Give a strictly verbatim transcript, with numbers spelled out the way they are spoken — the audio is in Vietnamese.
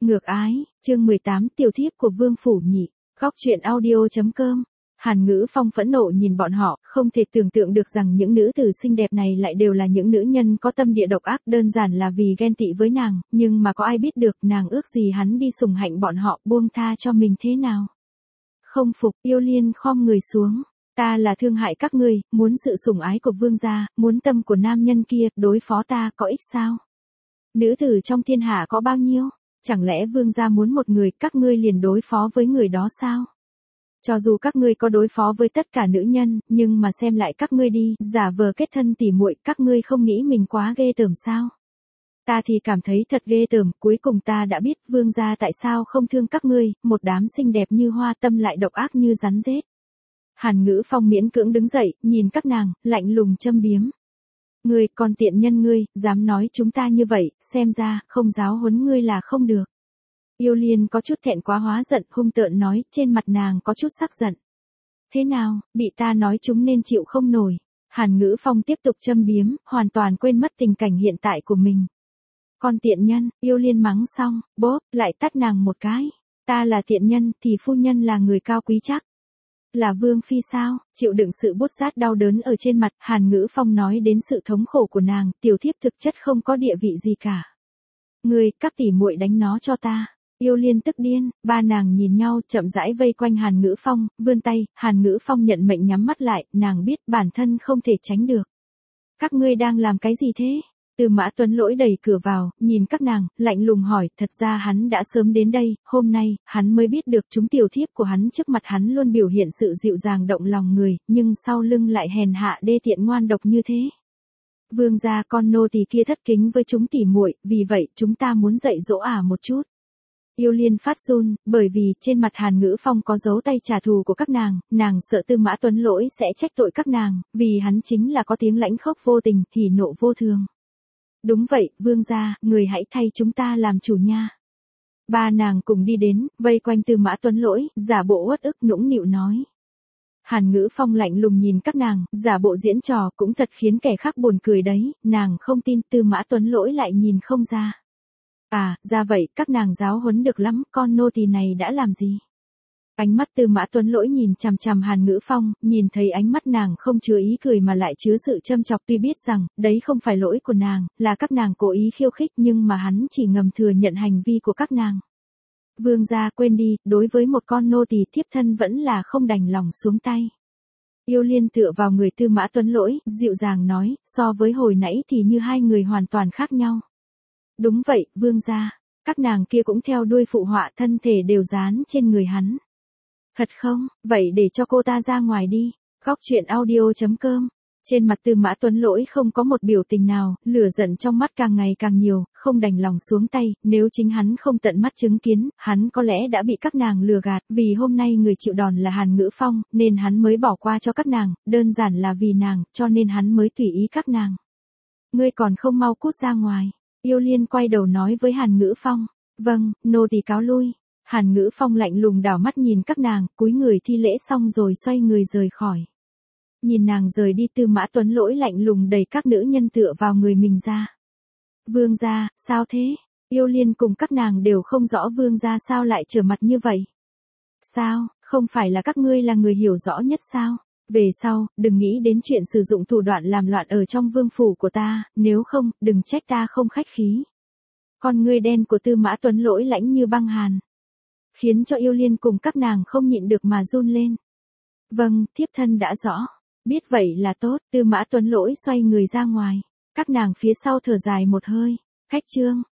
Ngược ái, chương mười tám tiểu thiếp của Vương Phủ Nhị, góc truyện audio.com. Hàn Ngữ Phong phẫn nộ nhìn bọn họ, không thể tưởng tượng được rằng những nữ tử xinh đẹp này lại đều là những nữ nhân có tâm địa độc ác, đơn giản là vì ghen tị với nàng, nhưng mà có ai biết được nàng ước gì hắn đi sủng hạnh bọn họ, buông tha cho mình thế nào. Không phục, Yêu Liên khom người xuống. Ta là thương hại các ngươi, muốn sự sủng ái của vương gia, muốn tâm của nam nhân kia, đối phó ta có ích sao? Nữ tử trong thiên hạ có bao nhiêu? Chẳng lẽ vương gia muốn một người, các ngươi liền đối phó với người đó sao? Cho dù các ngươi có đối phó với tất cả nữ nhân, nhưng mà xem lại các ngươi đi, giả vờ kết thân tỉ muội, các ngươi không nghĩ mình quá ghê tởm sao? Ta thì cảm thấy thật ghê tởm, cuối cùng ta đã biết vương gia tại sao không thương các ngươi, một đám xinh đẹp như hoa tâm lại độc ác như rắn rết. Hàn Ngữ Phong miễn cưỡng đứng dậy, nhìn các nàng, lạnh lùng châm biếm. Ngươi, con tiện nhân ngươi, dám nói chúng ta như vậy, xem ra, không giáo huấn ngươi là không được. Yêu Liên có chút thẹn quá hóa giận, hung tợn nói, trên mặt nàng có chút sắc giận. Thế nào, bị ta nói chúng nên chịu không nổi. Hàn Ngữ Phong tiếp tục châm biếm, hoàn toàn quên mất tình cảnh hiện tại của mình. Con tiện nhân, Yêu Liên mắng xong, bốp, lại tát nàng một cái. Ta là tiện nhân, thì phu nhân là người cao quý chắc. Là Vương Phi sao, chịu đựng sự bút rát đau đớn ở trên mặt, Hàn Ngữ Phong nói đến sự thống khổ của nàng, tiểu thiếp thực chất không có địa vị gì cả. Ngươi, các tỷ muội đánh nó cho ta. Yêu Liên tức điên, ba nàng nhìn nhau, chậm rãi vây quanh Hàn Ngữ Phong, vươn tay, Hàn Ngữ Phong nhận mệnh nhắm mắt lại, nàng biết bản thân không thể tránh được. Các ngươi đang làm cái gì thế? Tư Mã Tuấn Lỗi đẩy cửa vào, nhìn các nàng, lạnh lùng hỏi, thật ra hắn đã sớm đến đây, hôm nay, hắn mới biết được chúng tiểu thiếp của hắn trước mặt hắn luôn biểu hiện sự dịu dàng động lòng người, nhưng sau lưng lại hèn hạ đê tiện ngoan độc như thế. Vương gia con nô tỳ kia thất kính với chúng tỉ muội, vì vậy chúng ta muốn dạy dỗ ả một chút. Yêu Liên phát run, bởi vì trên mặt Hàn Ngữ Phong có dấu tay trả thù của các nàng, nàng sợ Tư Mã Tuấn Lỗi sẽ trách tội các nàng, vì hắn chính là có tiếng lãnh khốc vô tình, hỉ nộ vô thường. Đúng vậy, vương gia, người hãy thay chúng ta làm chủ nha. Ba nàng cùng đi đến, vây quanh Tư Mã Tuấn Lỗi, giả bộ uất ức nũng nịu nói. Hàn Ngữ Phong lạnh lùng nhìn các nàng, giả bộ diễn trò cũng thật khiến kẻ khác buồn cười đấy, nàng không tin Tư Mã Tuấn Lỗi lại nhìn không ra. À, ra vậy, các nàng giáo huấn được lắm, con nô tỳ này đã làm gì? Ánh mắt Tư Mã Tuấn Lỗi nhìn chằm chằm Hàn Ngữ Phong, nhìn thấy ánh mắt nàng không chứa ý cười mà lại chứa sự châm chọc, tuy biết rằng, đấy không phải lỗi của nàng, là các nàng cố ý khiêu khích, nhưng mà hắn chỉ ngầm thừa nhận hành vi của các nàng. Vương gia quên đi, đối với một con nô tỳ thiếp thân vẫn là không đành lòng xuống tay. Yêu Liên tựa vào người Tư Mã Tuấn Lỗi, dịu dàng nói, so với hồi nãy thì như hai người hoàn toàn khác nhau. Đúng vậy, vương gia, các nàng kia cũng theo đuôi phụ họa, thân thể đều dán trên người hắn. Thật không, vậy để cho cô ta ra ngoài đi. Góc truyện audio.com. Trên mặt Tư Mã Tuấn Lỗi không có một biểu tình nào, lửa giận trong mắt càng ngày càng nhiều, không đành lòng xuống tay, nếu chính hắn không tận mắt chứng kiến, hắn có lẽ đã bị các nàng lừa gạt, vì hôm nay người chịu đòn là Hàn Ngữ Phong, nên hắn mới bỏ qua cho các nàng, đơn giản là vì nàng, cho nên hắn mới tùy ý các nàng. Ngươi còn không mau cút ra ngoài. Yêu Liên quay đầu nói với Hàn Ngữ Phong. Vâng, nô tỳ cáo lui. Hàn Ngữ Phong lạnh lùng đảo mắt nhìn các nàng, cúi người thi lễ xong rồi xoay người rời khỏi. Nhìn nàng rời đi, Tư Mã Tuấn Lỗi lạnh lùng đẩy các nữ nhân tựa vào người mình ra. Vương gia, sao thế? Yêu Liên cùng các nàng đều không rõ vương gia sao lại trở mặt như vậy. Sao, không phải là các ngươi là người hiểu rõ nhất sao? Về sau, đừng nghĩ đến chuyện sử dụng thủ đoạn làm loạn ở trong vương phủ của ta, nếu không, đừng trách ta không khách khí. Con ngươi đen của Tư Mã Tuấn Lỗi lãnh như băng hàn, khiến cho Yêu Liên cùng các nàng không nhịn được mà run lên. Vâng, thiếp thân đã rõ. Biết vậy là tốt, Tư Mã Tuấn Lỗi xoay người ra ngoài. Các nàng phía sau thở dài một hơi. Khách trương,